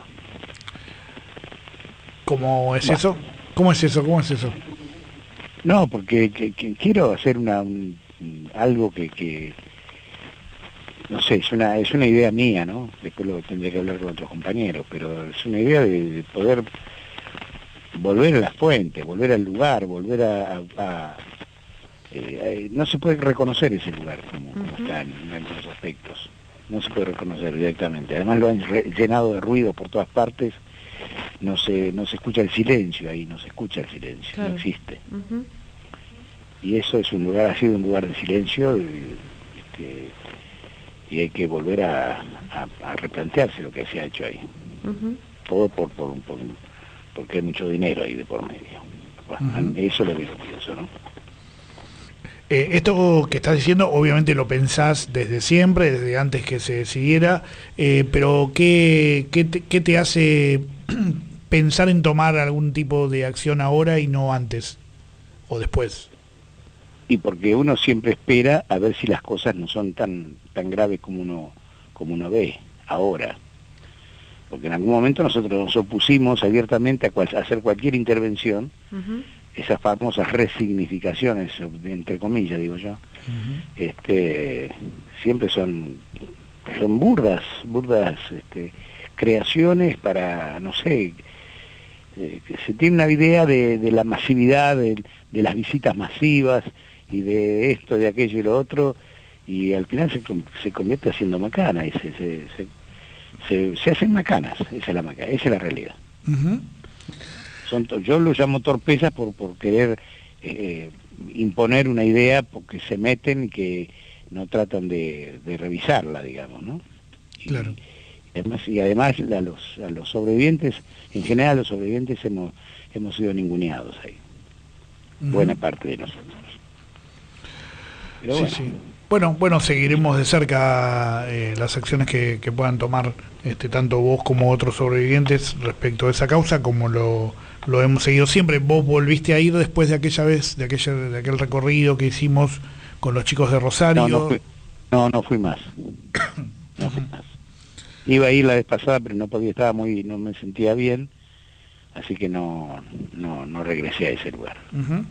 Speaker 2: ¿Cómo es Va. eso? ¿Cómo es eso? ¿Cómo es eso?
Speaker 4: No, porque que, que quiero hacer una un, algo que, que no sé, es una es una idea mía, ¿no? Después lo tendré que hablar con otros compañeros, pero es una idea de, de poder volver a las fuentes, volver al lugar, volver a, a, a Eh, no se puede reconocer ese lugar como, como uh-huh. está en, en algunos aspectos, no se puede reconocer directamente, además lo han re, llenado de ruido por todas partes, no se no se escucha el silencio ahí, no se escucha el silencio, claro. No existe. Uh-huh. Y eso es un lugar, ha sido un lugar de silencio y, este, y hay que volver a, a, a replantearse lo que se ha hecho ahí. Uh-huh. Todo por, por, por porque hay mucho dinero ahí de por medio. Bueno, uh-huh. Eso es lo que yo pienso, ¿no?
Speaker 2: Eh, esto que estás diciendo, obviamente lo pensás desde siempre, desde antes que se decidiera, eh, pero ¿qué, qué, te, ¿qué te hace pensar en tomar algún tipo de acción ahora y no antes o después?
Speaker 4: y porque uno siempre espera a ver si las cosas no son tan tan graves como uno como uno ve ahora. Porque en algún momento nosotros nos opusimos abiertamente a, cual, a hacer cualquier intervención, uh-huh. esas famosas resignificaciones, entre comillas digo yo, uh-huh. este, siempre son, son burdas, burdas este, creaciones para, no sé, eh, que se tiene una idea de, de la masividad, de, de las visitas masivas, y de esto, de aquello y lo otro, y al final se, se convierte haciendo macana, y se... se, se Se, se hacen macanas, esa es la macana, esa es la realidad. Uh-huh. Son, yo lo llamo torpezas por, por querer eh, imponer una idea porque se meten y que no tratan de, de revisarla, digamos, ¿no? Y,
Speaker 2: claro.
Speaker 4: Y además, y además a, los, a los sobrevivientes, en general los sobrevivientes hemos, hemos sido ninguneados ahí, uh-huh. buena parte de nosotros. Pero
Speaker 2: sí,
Speaker 4: bueno.
Speaker 2: sí. Bueno, bueno, seguiremos de cerca eh, las acciones que, que puedan tomar este, tanto vos como otros sobrevivientes respecto a esa causa, como lo, lo hemos seguido siempre. Vos volviste a ir después de aquella vez, de aquella, de aquel recorrido que hicimos con los chicos de Rosario.
Speaker 4: No, no fui, no, no fui más. No fui más. Iba a ir la vez pasada, pero no podía, estaba muy, no me sentía bien, así que no, no, no regresé a ese lugar.
Speaker 2: Uh-huh.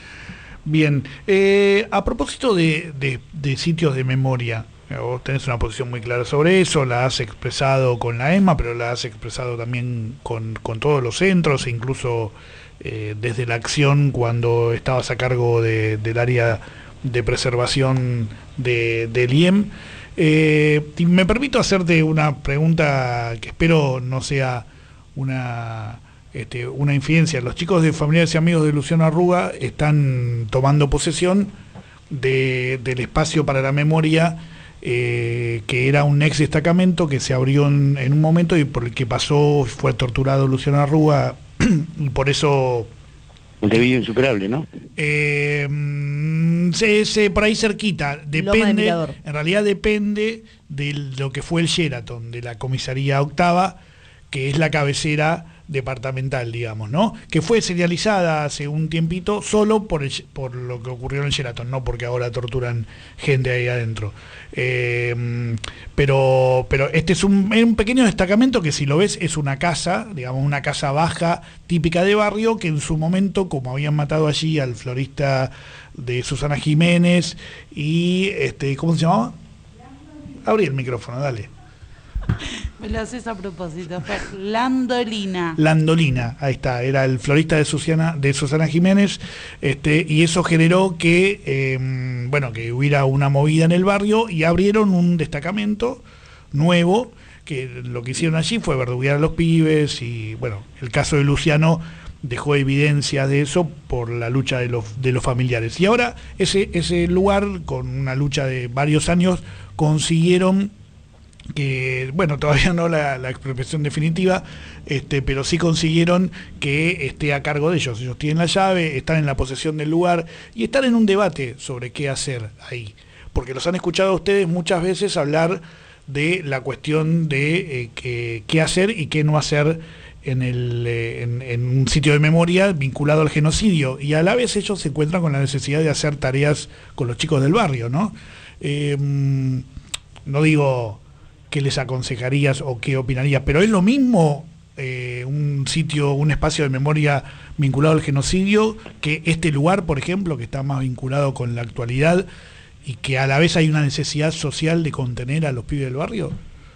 Speaker 2: Bien, eh, a propósito de, de, de sitios de memoria, vos tenés una posición muy clara sobre eso, la has expresado con la ESMA, pero la has expresado también con, con todos los centros, e incluso eh, desde la acción cuando estabas a cargo de, del área de preservación de, del I E M. Eh, me permito hacerte una pregunta que espero no sea una... Este, una infidencia. Los chicos de Familiares y Amigos de Luciano Arruga están tomando posesión de, del espacio para la memoria, eh, que era un ex destacamento que se abrió en, en un momento y por el que pasó, fue torturado Luciano Arruga, y por eso...
Speaker 4: Un debido insuperable, ¿no?
Speaker 2: Eh, se, se, por ahí cerquita, depende, de en realidad depende de lo que fue el Sheraton, de la comisaría octava, que es la cabecera departamental, digamos, ¿no? Que fue serializada hace un tiempito solo por, el, por lo que ocurrió en el Sheraton, no porque ahora torturan gente ahí adentro. Eh, pero pero este es un, un pequeño destacamento que, si lo ves, es una casa, digamos, una casa baja típica de barrio, que en su momento, como habían matado allí al florista de Susana Jiménez y, este, ¿cómo se llamaba? Abrí el micrófono, dale.
Speaker 11: Me lo haces a propósito, Fer. Landolina.
Speaker 2: Landolina, ahí está, era el florista de Susana, de Susana Jiménez, este, y eso generó que, eh, bueno, que hubiera una movida en el barrio y abrieron un destacamento nuevo, que lo que hicieron allí fue verduguear a los pibes, y bueno, el caso de Luciano dejó evidencias de eso por la lucha de los, de los familiares. Y ahora ese, ese lugar, con una lucha de varios años, consiguieron que, bueno, todavía no la, la expropiación definitiva, este, pero sí consiguieron que esté a cargo de ellos. Ellos tienen la llave, están en la posesión del lugar y están en un debate sobre qué hacer ahí. Porque los han escuchado a ustedes muchas veces hablar de la cuestión de eh, que, qué hacer y qué no hacer en, el, eh, en, en un sitio de memoria vinculado al genocidio. Y a la vez ellos se encuentran con la necesidad de hacer tareas con los chicos del barrio, ¿no? Eh, no digo... ¿qué les aconsejarías o qué opinarías? Pero es lo mismo eh, un sitio, un espacio de memoria vinculado al genocidio que este lugar, por ejemplo, que está más vinculado con la actualidad y que a la vez hay una necesidad social de contener a los pibes del barrio.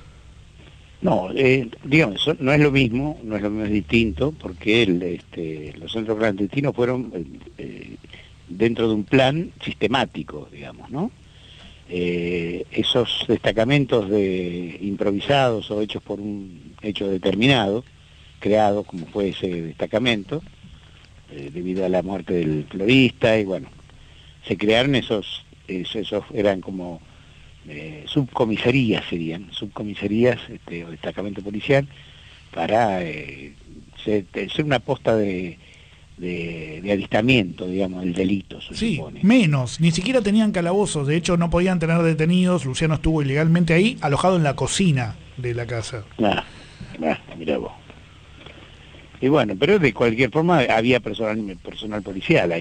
Speaker 4: No, eh, digamos, no es lo mismo, no es lo mismo, es distinto, porque el, este, los centros clandestinos fueron eh, dentro de un plan sistemático, digamos, ¿no? Eh, esos destacamentos de improvisados o hechos por un hecho determinado, creados como fue ese destacamento, eh, debido a la muerte del florista, y bueno, se crearon esos, esos, esos eran como eh, subcomisarías, serían, subcomisarías este, o destacamento policial, para eh, ser, ser una posta de... De, de adistamiento, digamos, el delito, se
Speaker 2: sí,
Speaker 4: supone.
Speaker 2: Menos, ni siquiera tenían calabozos, de hecho no podían tener detenidos. Luciano estuvo ilegalmente ahí, alojado en la cocina de la casa.
Speaker 4: Ah, ah, mirá vos. Y bueno, pero de cualquier forma había personal, personal policial ahí.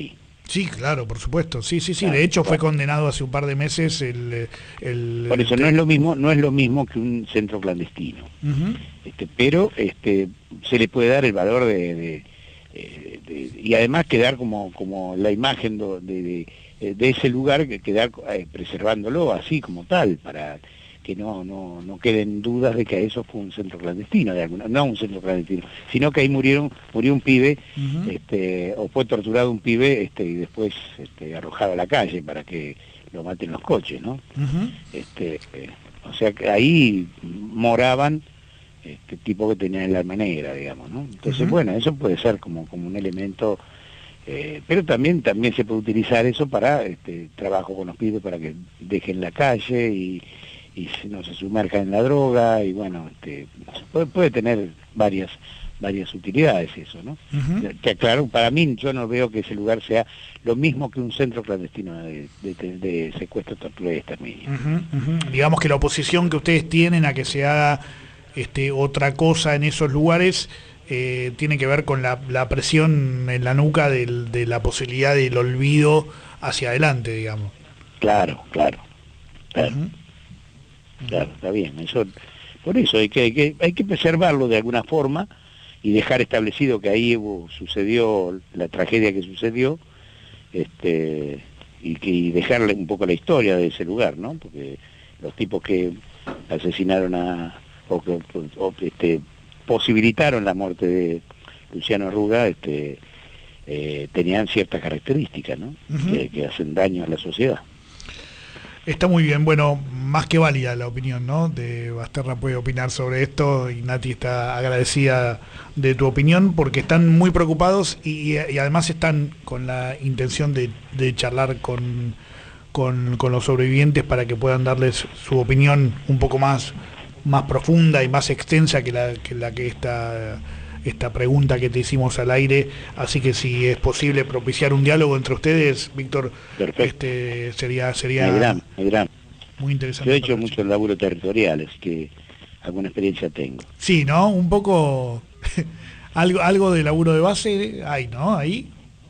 Speaker 2: Sí, claro, por supuesto. Sí, sí, sí.
Speaker 4: Claro,
Speaker 2: de hecho, fue
Speaker 4: claro.
Speaker 2: condenado hace un par de meses el... el
Speaker 4: Por eso
Speaker 2: el,
Speaker 4: no es lo mismo, no es lo mismo que un centro clandestino.
Speaker 2: Uh-huh.
Speaker 4: Este, pero este, se le puede dar el valor de, de, de, de y además quedar como, como la imagen de, de, de ese lugar, que quedar eh, preservándolo así como tal, para que no, no, no queden dudas de que eso fue un centro clandestino, de alguna, no un centro clandestino, sino que ahí murieron, murió un pibe, uh-huh. este, o fue torturado un pibe este, y después este, arrojado a la calle para que lo maten los coches, ¿no? Uh-huh. Este, eh, o sea que ahí moraban este tipo que tenía el alma negra, digamos, ¿no? Entonces, uh-huh. bueno, eso puede ser como, como un elemento, eh, pero también también se puede utilizar eso para este, trabajo con los pibes, para que dejen la calle y, y no se sumerjan en la droga, y bueno, este, puede, puede tener varias varias utilidades eso, ¿no? Uh-huh. Que claro, para mí yo no veo que ese lugar sea lo mismo que un centro clandestino de, de, de, de secuestro, tortura y exterminio.
Speaker 2: Uh-huh, uh-huh. Digamos que la oposición que ustedes tienen a que se haga este, otra cosa en esos lugares eh, tiene que ver con la, la presión en la nuca del, de la posibilidad del olvido hacia adelante, digamos.
Speaker 4: Claro, claro, claro, uh-huh. claro, está bien. Eso, por eso hay que, hay que hay que preservarlo de alguna forma y dejar establecido que ahí hubo, sucedió la tragedia que sucedió, este, y que y dejarle un poco la historia de ese lugar, ¿no? Porque los tipos que asesinaron a o que o, este, posibilitaron la muerte de Luciano Arruga, este, eh, tenían ciertas características, ¿no? Uh-huh. que, que hacen daño a la sociedad.
Speaker 2: Está muy bien, bueno, más que válida la opinión, ¿no? De Basterra puede opinar sobre esto y Nati está agradecida de tu opinión porque están muy preocupados y, y además están con la intención de, de charlar con, con, con los sobrevivientes para que puedan darles su opinión un poco más, más profunda y más extensa que la que, la que esta... esta pregunta que te hicimos al aire, así que si es posible propiciar un diálogo entre ustedes, Víctor, este sería sería
Speaker 4: muy gran, muy gran.
Speaker 2: Muy interesante.
Speaker 4: Yo he hecho mucho laburo territorial, así que alguna experiencia tengo.
Speaker 2: Sí, ¿no? Un poco algo algo de laburo de base hay, ¿no? Ahí.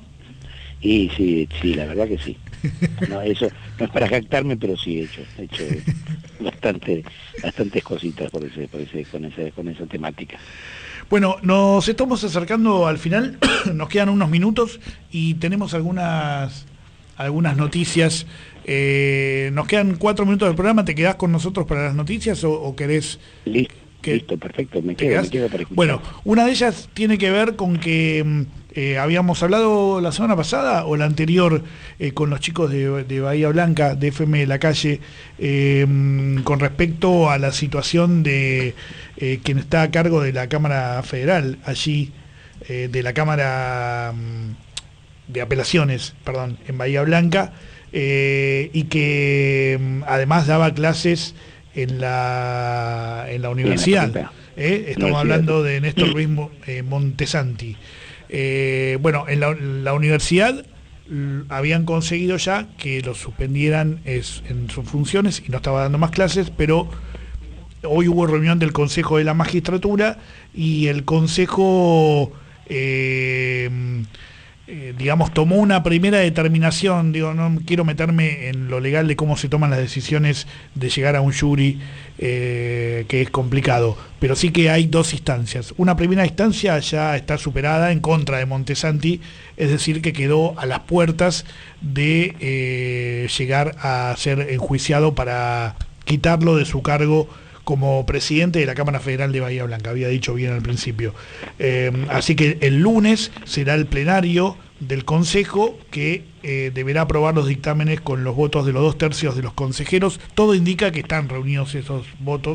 Speaker 4: Y sí, sí, la verdad que sí. No, eso no es para jactarme, pero sí he hecho, he hecho bastante, bastantes cositas por ese, por ese, con esa, con esa temática.
Speaker 2: Bueno, nos estamos acercando al final, nos quedan unos minutos y tenemos algunas algunas noticias. Eh, nos quedan cuatro minutos del programa, ¿te quedás con nosotros para las noticias o, o querés...?
Speaker 4: Listo, que, listo, perfecto, me quedo, me quedo para escuchar.
Speaker 2: Bueno, una de ellas tiene que ver con que eh, habíamos hablado la semana pasada o la anterior eh, con los chicos de, de Bahía Blanca, de F M La Calle, eh, con respecto a la situación de eh, quien está a cargo de la Cámara Federal, allí, eh, de la Cámara de Apelaciones, perdón, en Bahía Blanca, eh, y que además daba clases en la en la universidad. ¿eh? Estamos hablando de Néstor Ruiz eh, Montesanti. Eh, bueno, en la, la universidad l- habían conseguido ya que lo suspendieran es, en sus funciones y no estaba dando más clases, pero hoy hubo reunión del Consejo de la Magistratura y el Consejo eh, eh, digamos tomó una primera determinación. Digo, no quiero meterme en lo legal de cómo se toman las decisiones de llegar a un jury, eh, que es complicado, pero sí que hay dos instancias. Una primera instancia ya está superada en contra de Montesanti, es decir, que quedó a las puertas de eh, llegar a ser enjuiciado para quitarlo de su cargo como presidente de la Cámara Federal de Bahía Blanca, había dicho bien al principio. Eh, así que el lunes será el plenario del Consejo que eh, deberá aprobar los dictámenes con los votos de los dos tercios de los consejeros. Todo indica que están reunidos esos votos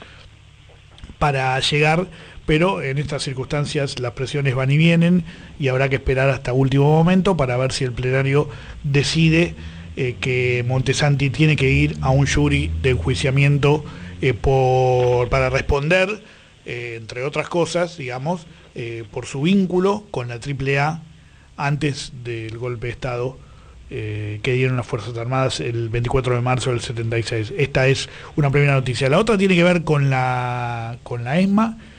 Speaker 2: para llegar, pero en estas circunstancias las presiones van y vienen y habrá que esperar hasta último momento para ver si el plenario decide eh, que Montesanti tiene que ir a un jury de enjuiciamiento Eh, por, para responder, eh, entre otras cosas, digamos, eh, por su vínculo con la triple A antes del golpe de Estado eh, que dieron las Fuerzas Armadas el veinticuatro de marzo del setenta y seis. Esta es una primera noticia. La otra tiene que ver con la, con la ESMA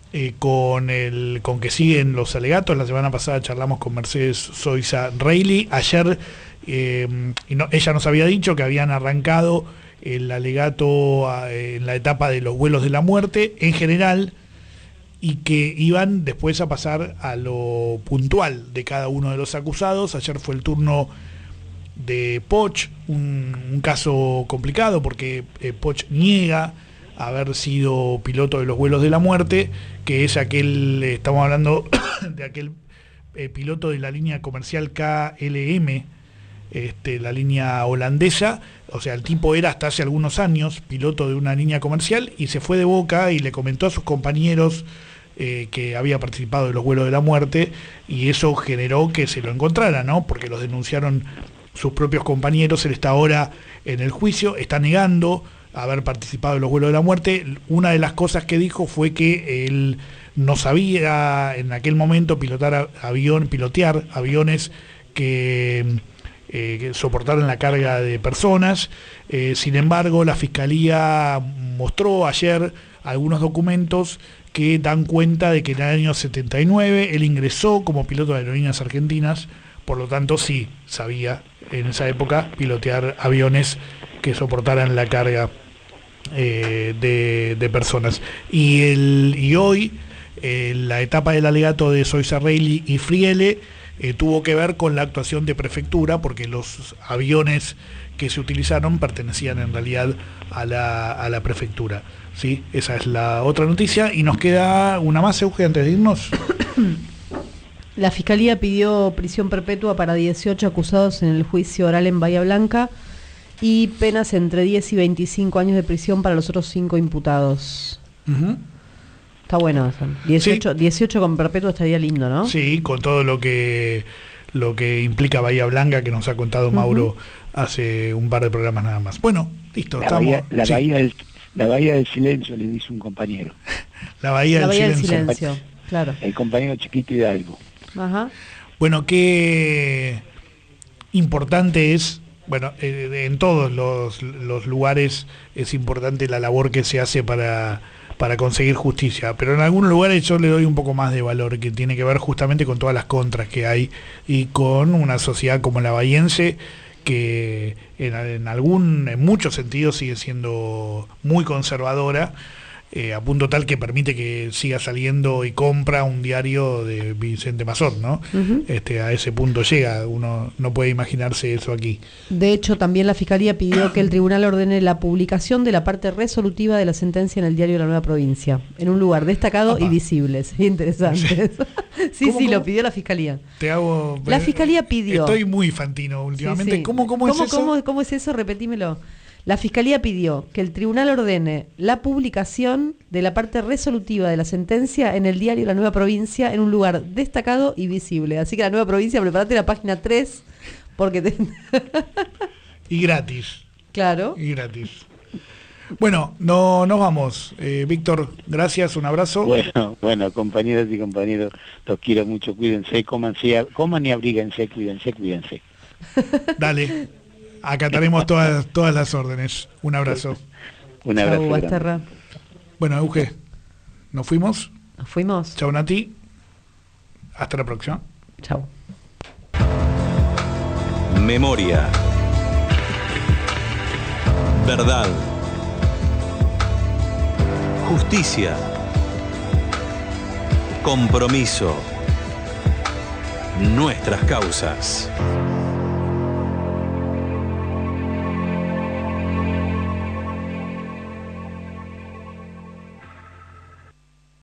Speaker 2: eh, con el con que siguen los alegatos. La semana pasada charlamos con Mercedes Soiza Reilly. Ayer eh, y no, ella nos había dicho que habían arrancado el alegato a, en la etapa de los vuelos de la muerte en general, y que iban después a pasar a lo puntual de cada uno de los acusados. Ayer fue el turno de Poch, un, un caso complicado porque eh, Poch niega haber sido piloto de los vuelos de la muerte, que es aquel, eh, estamos hablando de aquel eh, piloto de la línea comercial K L M, este, la línea holandesa. O sea, el tipo era hasta hace algunos años piloto de una línea comercial y se fue de Boca y le comentó a sus compañeros eh, que había participado de los vuelos de la muerte, y eso generó que se lo encontraran, ¿no? Porque los denunciaron sus propios compañeros. Él está ahora en el juicio, está negando haber participado de los vuelos de la muerte. Una de las cosas que dijo fue que él no sabía en aquel momento pilotar avión, pilotear aviones que, eh, que soportaran la carga de personas. Eh, sin embargo, la Fiscalía mostró ayer algunos documentos que dan cuenta de que en el año setenta y nueve él ingresó como piloto de aerolíneas argentinas, por lo tanto sí sabía en esa época pilotear aviones que soportaran la carga eh, de, de personas. Y, el, y hoy eh, la etapa del alegato de Soiza Reilly y Friele eh, tuvo que ver con la actuación de prefectura, porque los aviones que se utilizaron pertenecían en realidad a la, a la prefectura. ¿Sí? Esa es la otra noticia. Y nos queda una más, Euge, antes de irnos.
Speaker 6: La Fiscalía pidió prisión perpetua para dieciocho acusados en el juicio oral en Bahía Blanca y penas entre diez y veinticinco años de prisión para los otros cinco imputados. Uh-huh. Está bueno eso. dieciocho, sí. dieciocho con perpetua estaría lindo, ¿no?
Speaker 2: Sí, con todo lo que lo que implica Bahía Blanca, que nos ha contado Mauro uh-huh. hace un par de programas nada más. Bueno, listo.
Speaker 4: La,
Speaker 2: estamos,
Speaker 4: bahía, la,
Speaker 2: sí.
Speaker 4: bahía del, la Bahía del Silencio, le dice un compañero.
Speaker 2: La Bahía,
Speaker 6: la
Speaker 2: del,
Speaker 6: bahía
Speaker 2: silencio.
Speaker 6: del Silencio, claro.
Speaker 4: El compañero Chiquito Hidalgo.
Speaker 6: Ajá.
Speaker 2: Bueno, qué importante es, bueno, eh, en todos los, los lugares es importante la labor que se hace para, para conseguir justicia, pero en algunos lugares yo le doy un poco más de valor, que tiene que ver justamente con todas las contras que hay y con una sociedad como la bahiense, que en, en algún, en muchos sentidos sigue siendo muy conservadora. Eh, a punto tal que permite que siga saliendo y compra un diario de Vicente Mazón, ¿no? Uh-huh. Este, a ese punto llega, uno no puede imaginarse eso aquí.
Speaker 6: De hecho, también la Fiscalía pidió que el tribunal ordene la publicación de la parte resolutiva de la sentencia en el diario La Nueva Provincia, en un lugar destacado Opa. y visible. Sería interesante. Sí, sí, sí lo pidió la Fiscalía.
Speaker 2: Te hago...
Speaker 6: La Fiscalía pidió...
Speaker 2: Estoy muy fantino últimamente. Sí, sí. ¿Cómo, cómo,
Speaker 6: ¿Cómo,
Speaker 2: es eso?
Speaker 6: ¿Cómo, ¿Cómo es eso? Repetímelo. La Fiscalía pidió que el tribunal ordene la publicación de la parte resolutiva de la sentencia en el diario La Nueva Provincia en un lugar destacado y visible. Así que La Nueva Provincia, prepárate la página tres, porque te...
Speaker 2: Y gratis.
Speaker 6: Claro.
Speaker 2: Y gratis. Bueno, no nos vamos. Eh, Víctor, gracias, un abrazo.
Speaker 4: Bueno, bueno, compañeras y compañeros, los quiero mucho, cuídense, cómanse, coman y abríguense, cuídense, cuídense.
Speaker 2: Dale. Acataremos todas, todas las órdenes. Un abrazo.
Speaker 4: Un abrazo.
Speaker 6: Chau, Basterra.
Speaker 2: Bueno, Euge, ¿nos fuimos?
Speaker 6: Nos fuimos.
Speaker 2: Chau, Nati. Hasta la próxima.
Speaker 6: Chau.
Speaker 1: Memoria. Verdad. Justicia. Compromiso. Nuestras causas.